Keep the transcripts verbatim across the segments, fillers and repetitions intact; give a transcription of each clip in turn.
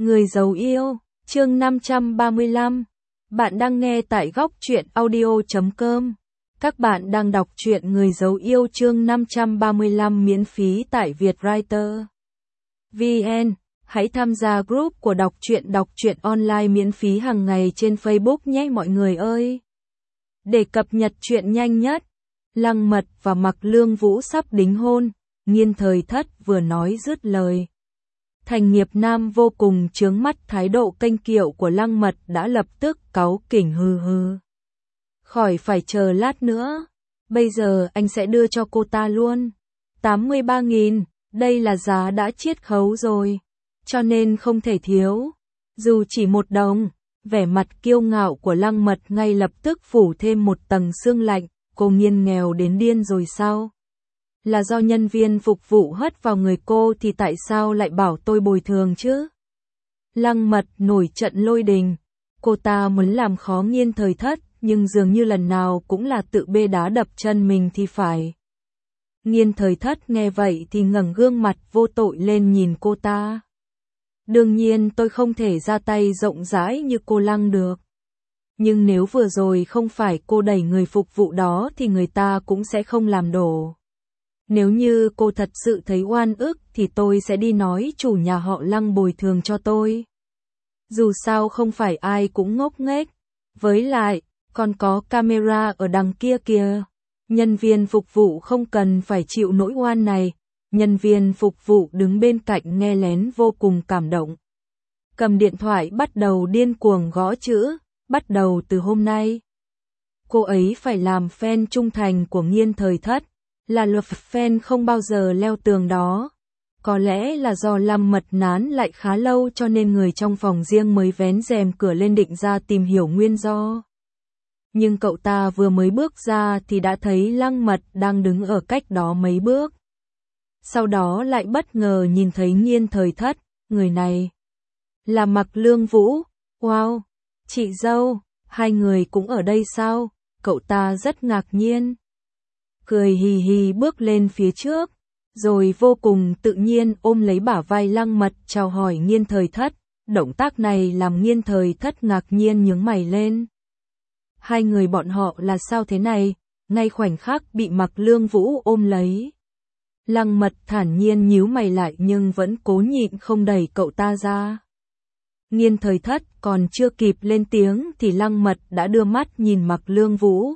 Người giàu yêu, chương năm trăm ba mươi lăm. Bạn đang nghe tại góc truyện audio chấm com. Các bạn đang đọc truyện Người giàu yêu chương năm trăm ba mươi lăm miễn phí tại Vietwriter. vê en. Hãy tham gia group của đọc truyện đọc truyện online miễn phí hàng ngày trên Facebook nhé mọi người ơi. Để cập nhật truyện nhanh nhất, Lăng Mật và Mạc Lương Vũ sắp đính hôn, Nghiên Thời Thất vừa nói dứt lời. Thành Nghiệp Nam vô cùng chướng mắt thái độ kênh kiệu của Lăng Mật đã lập tức cáu kỉnh hừ hừ. Khỏi phải chờ lát nữa, bây giờ anh sẽ đưa cho cô ta luôn. tám mươi ba nghìn, đây là giá đã chiết khấu rồi, cho nên không thể thiếu. Dù chỉ một đồng, vẻ mặt kiêu ngạo của Lăng Mật ngay lập tức phủ thêm một tầng sương lạnh, cô Nghiên nghèo đến điên rồi sao? Là do nhân viên phục vụ hất vào người cô thì tại sao lại bảo tôi bồi thường chứ? Lăng Mật nổi trận lôi đình, cô ta muốn làm khó Nghiên Thời Thất, nhưng dường như lần nào cũng là tự bê đá đập chân mình thì phải. Nghiên Thời Thất nghe vậy thì ngẩng gương mặt vô tội lên nhìn cô ta. Đương nhiên tôi không thể ra tay rộng rãi như cô Lăng được. Nhưng nếu vừa rồi không phải cô đẩy người phục vụ đó thì người ta cũng sẽ không làm đổ. Nếu như cô thật sự thấy oan ức thì tôi sẽ đi nói chủ nhà họ Lăng bồi thường cho tôi. Dù sao không phải ai cũng ngốc nghếch. Với lại, còn có camera ở đằng kia kìa. Nhân viên phục vụ không cần phải chịu nỗi oan này. Nhân viên phục vụ đứng bên cạnh nghe lén vô cùng cảm động. Cầm điện thoại bắt đầu điên cuồng gõ chữ, bắt đầu từ hôm nay. Cô ấy phải làm fan trung thành của Nghiên Thời Thất. Là luật fan không bao giờ leo tường đó. Có lẽ là do Lăng Mật nán lại khá lâu cho nên người trong phòng riêng mới vén rèm cửa lên định ra tìm hiểu nguyên do. Nhưng cậu ta vừa mới bước ra thì đã thấy Lăng Mật đang đứng ở cách đó mấy bước. Sau đó lại bất ngờ nhìn thấy Nghiên Thời Thất, người này là Mạc Lương Vũ. Wow, chị dâu, hai người cũng ở đây sao? Cậu ta rất ngạc nhiên. Cười hì hì bước lên phía trước, rồi vô cùng tự nhiên ôm lấy bả vai Lăng Mật chào hỏi Nghiên Thời Thất. Động tác này làm Nghiên Thời Thất ngạc nhiên nhướng mày lên. Hai người bọn họ là sao thế này? Ngay khoảnh khắc bị Mạc Lương Vũ ôm lấy. Lăng Mật thản nhiên nhíu mày lại nhưng vẫn cố nhịn không đẩy cậu ta ra. Nghiên Thời Thất còn chưa kịp lên tiếng thì Lăng Mật đã đưa mắt nhìn Mạc Lương Vũ.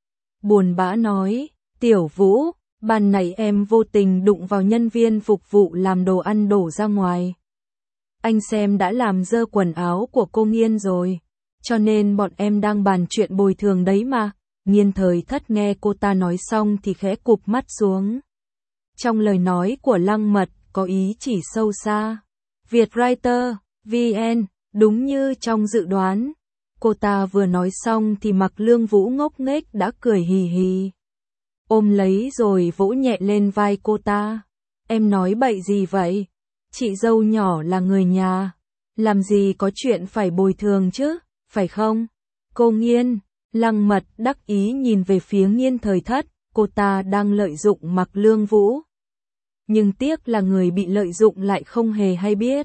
Buồn bã nói, Tiểu Vũ, ban nãy em vô tình đụng vào nhân viên phục vụ làm đồ ăn đổ ra ngoài. Anh xem đã làm dơ quần áo của cô Nghiên rồi, cho nên bọn em đang bàn chuyện bồi thường đấy mà. Nghiên Thời Thất nghe cô ta nói xong thì khẽ cụp mắt xuống. Trong lời nói của Lăng Mật có ý chỉ sâu xa. Vietwriter, vê en, đúng như trong dự đoán. Cô ta vừa nói xong thì Mạc Lương Vũ ngốc nghếch đã cười hì hì. Ôm lấy rồi vỗ nhẹ lên vai cô ta. Em nói bậy gì vậy? Chị dâu nhỏ là người nhà. Làm gì có chuyện phải bồi thường chứ, phải không? Cô Nghiên, Lăng Mật đắc ý nhìn về phía Nghiên Thời Thất. Cô ta đang lợi dụng Mạc Lương Vũ. Nhưng tiếc là người bị lợi dụng lại không hề hay biết.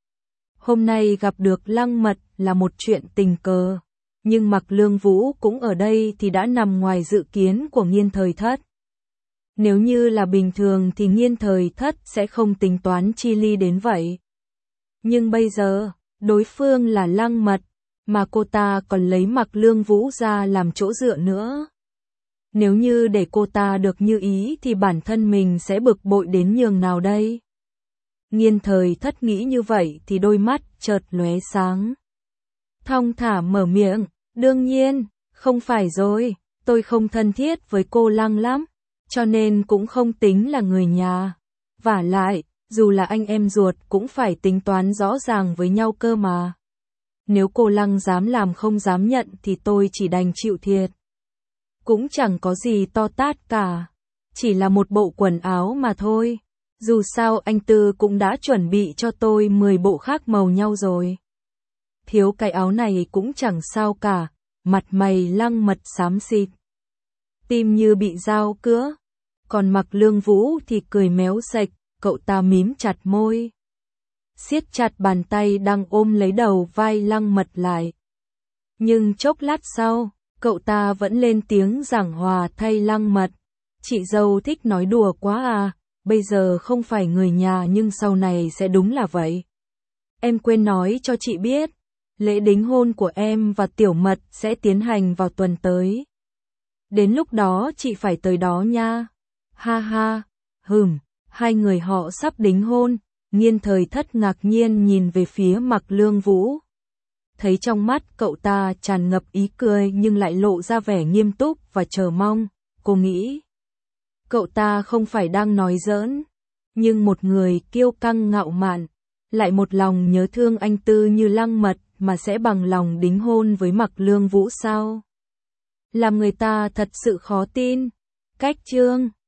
Hôm nay gặp được Lăng Mật là một chuyện tình cờ. Nhưng Mạc Lương Vũ cũng ở đây thì đã nằm ngoài dự kiến của Nghiên Thời Thất. Nếu như là bình thường thì Nghiên Thời Thất sẽ không tính toán chi ly đến vậy. Nhưng bây giờ, đối phương là Lăng Mật, mà cô ta còn lấy Mạc Lương Vũ ra làm chỗ dựa nữa. Nếu như để cô ta được như ý thì bản thân mình sẽ bực bội đến nhường nào đây? Nghiên Thời Thất nghĩ như vậy thì đôi mắt chợt lóe sáng. Thong thả mở miệng, đương nhiên, không phải rồi, tôi không thân thiết với cô Lăng lắm, cho nên cũng không tính là người nhà. Vả lại, dù là anh em ruột cũng phải tính toán rõ ràng với nhau cơ mà. Nếu cô Lăng dám làm không dám nhận thì tôi chỉ đành chịu thiệt. Cũng chẳng có gì to tát cả, chỉ là một bộ quần áo mà thôi. Dù sao anh Tư cũng đã chuẩn bị cho tôi mười bộ khác màu nhau rồi. Thiếu cái áo này cũng chẳng sao cả, mặt mày Lăng Mật xám xịt. Tim như bị dao cứa. Còn Mạc Lương Vũ thì cười méo sạch, cậu ta mím chặt môi. siết chặt bàn tay đang ôm lấy đầu vai Lăng Mật lại. Nhưng chốc lát sau, cậu ta vẫn lên tiếng giảng hòa thay Lăng Mật. Chị dâu thích nói đùa quá à, bây giờ không phải người nhà nhưng sau này sẽ đúng là vậy. Em quên nói cho chị biết, lễ đính hôn của em và Tiểu Mật sẽ tiến hành vào tuần tới. Đến lúc đó chị phải tới đó nha. Ha ha, hừm, hai người họ sắp đính hôn. Nghiên Thời Thất ngạc nhiên nhìn về phía Mạc Lương Vũ. Thấy trong mắt cậu ta tràn ngập ý cười nhưng lại lộ ra vẻ nghiêm túc và chờ mong, cô nghĩ cậu ta không phải đang nói giỡn, nhưng một người kiêu căng ngạo mạn, lại một lòng nhớ thương anh Tư như Lăng Mật mà sẽ bằng lòng đính hôn với Mạc Lương Vũ sao? Làm người ta thật sự khó tin. Cách chương